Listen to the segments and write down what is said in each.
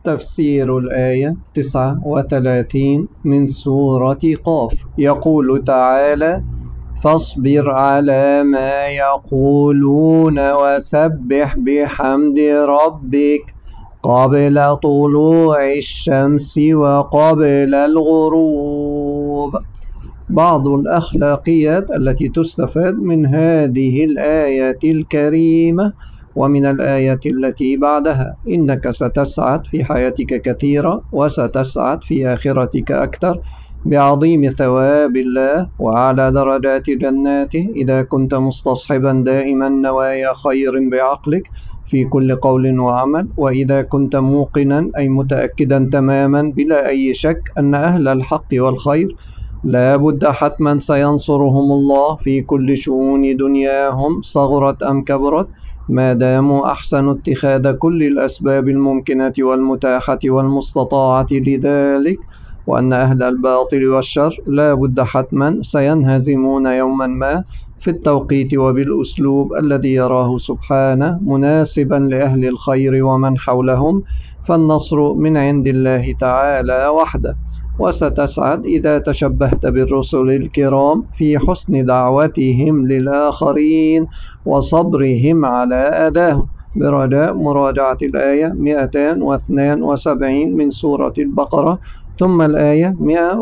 تفسير الآية 39 من سورة قاف. يقول تعالى: فاصبر على ما يقولون وسبح بحمد ربك قبل طلوع الشمس وقبل الغروب. بعض الأخلاقيات التي تستفاد من هذه الآية الكريمة ومن الآية التي بعدها: إنك ستسعد في حياتك كثيرا وستسعد في آخرتك أكثر بعظيم ثواب الله وعلى درجات جناته إذا كنت مستصحبا دائما نوايا خير بعقلك في كل قول وعمل، وإذا كنت موقنا أي متأكدا تماما بلا أي شك أن أهل الحق والخير لا بد حتما سينصرهم الله في كل شؤون دنياهم صغرت أم كبرت، ما داموا أحسنوا اتخاذ كل الأسباب الممكنة والمتاحة والمستطاعة لذلك، وأن أهل الباطل والشر لا بد حتما سينهزمون يوما ما في التوقيت وبالأسلوب الذي يراه سبحانه مناسبا لأهل الخير ومن حولهم، فالنصر من عند الله تعالى وحده. وستسعد إذا تشبهت بالرسل الكرام في حسن دعوتهم للآخرين وصبرهم على أذاهم، برجاء مراجعة الآية 272 من سورة البقرة، ثم الآية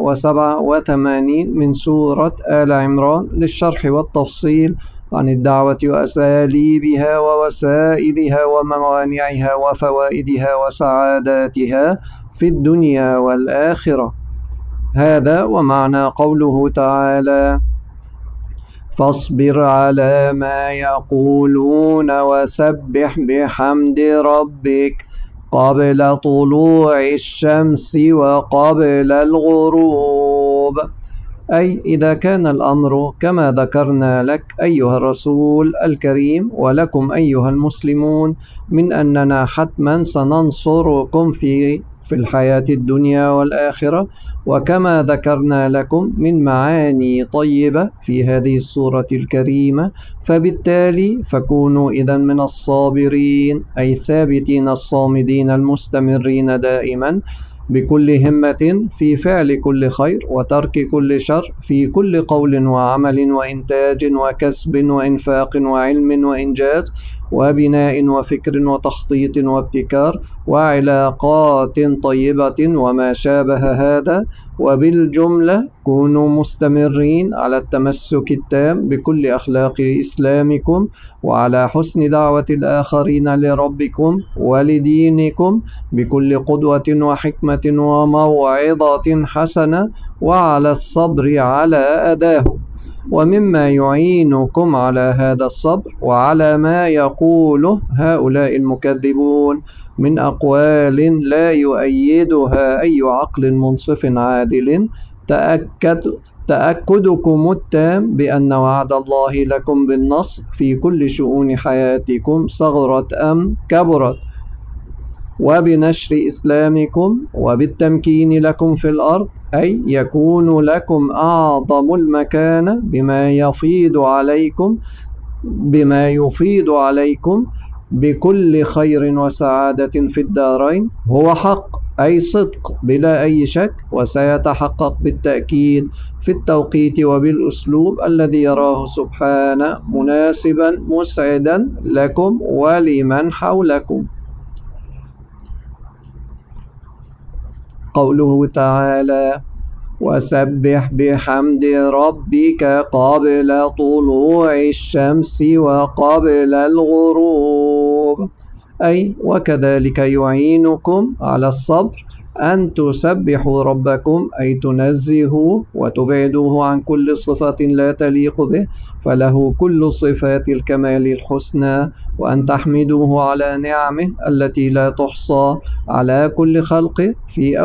187 من سورة آل عمران للشرح والتفصيل عن الدعوة وأساليبها ووسائلها وموانعها وفوائدها وسعاداتها في الدنيا والآخرة. هذا ومعنى قوله تعالى: فاصبر على ما يقولون وسبح بحمد ربك قبل طلوع الشمس وقبل الغروب، أي إذا كان الأمر كما ذكرنا لك أيها الرسول الكريم ولكم أيها المسلمون من أننا حتما سننصركم في الحياة الدنيا والآخرة، وكما ذكرنا لكم من معاني طيبة في هذه السورة الكريمة، فبالتالي فكونوا إذن من الصابرين أي ثابتين الصامدين المستمرين دائما بكل همة في فعل كل خير وترك كل شر في كل قول وعمل وإنتاج وكسب وإنفاق وعلم وإنجاز وبناء وفكر وتخطيط وابتكار وعلاقات طيبة وما شابه هذا. وبالجملة كونوا مستمرين على التمسك التام بكل أخلاق إسلامكم وعلى حسن دعوة الآخرين لربكم ولدينكم بكل قدوة وحكمة وموعظة حسنة، وعلى الصبر على أذاهم. ومما يعينكم على هذا الصبر وعلى ما يقوله هؤلاء المكذبون من أقوال لا يؤيدها أي عقل منصف عادل تأكدكم التام بأن وعد الله لكم بالنصر في كل شؤون حياتكم صغرت أم كبرت، وبنشر إسلامكم وبالتمكين لكم في الأرض، أي يكون لكم أعظم المكانة بما يفيض عليكم بكل خير وسعادة في الدارين، هو حق أي صدق بلا أي شك، وسيتحقق بالتأكيد في التوقيت وبالأسلوب الذي يراه سبحانه مناسبا مسعدا لكم ولمن حولكم. قوله تعالى: وسبح بحمد ربك قبل طلوع الشمس وقبل الغروب، أي وكذلك يعينكم على الصبر أن تسبحوا ربكم أي تنزهوا وتبعدوه عن كل صفة لا تليق به، فله كل صفات الكمال الحسنى، وأن تحمدوه على نعمه التي لا تحصى على كل خلقه في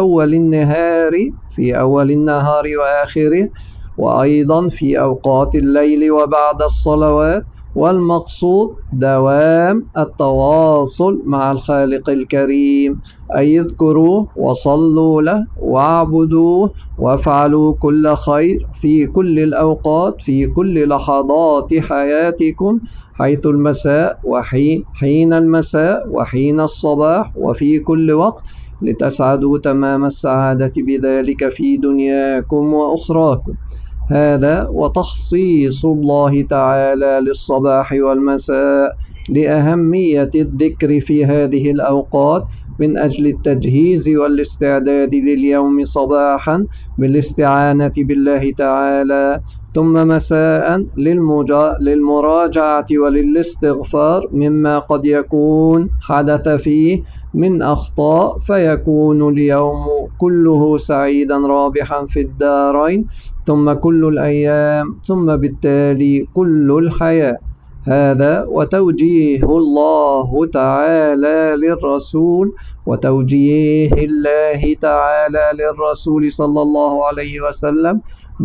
أول النهار وآخره، وأيضا في أوقات الليل وبعد الصلوات، والمقصود دوام التواصل مع الخالق الكريم، أي اذكروه وصلوا له واعبدوه وافعلوا كل خير في كل الأوقات في كل لحظات حياتكم، حيث المساء حين المساء وحين الصباح وفي كل وقت، لتسعدوا تمام السعادة بذلك في دنياكم وأخراكم. هذا وتخصيص الله تعالى للصباح والمساء لأهمية الذكر في هذه الأوقات من أجل التجهيز والاستعداد لليوم صباحا بالاستعانة بالله تعالى، ثم مساء للمراجعة وللاستغفار مما قد يكون حدث فيه من أخطاء، فيكون اليوم كله سعيدا رابحا في الدارين، ثم كل الأيام، ثم بالتالي كل الحياة. هذا وتوجيه الله تعالى للرسول، وتوجيه الله تعالى للرسول صلى الله عليه وسلم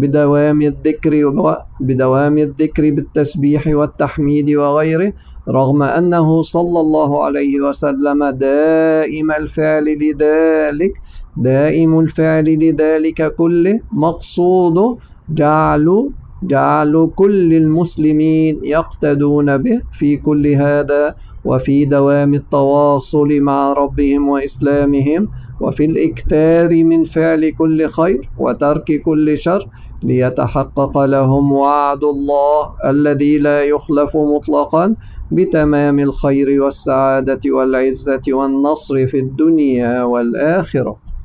بدوام الذكر بالتسبيح والتحميد وغيره، رغم أنه صلى الله عليه وسلم دائم الفعل لذلك كله، مقصوده جعل كل المسلمين يقتدون به في كل هذا، وفي دوام التواصل مع ربهم وإسلامهم، وفي الإكثار من فعل كل خير وترك كل شر، ليتحقق لهم وعد الله الذي لا يخلف مطلقا بتمام الخير والسعادة والعزة والنصر في الدنيا والآخرة.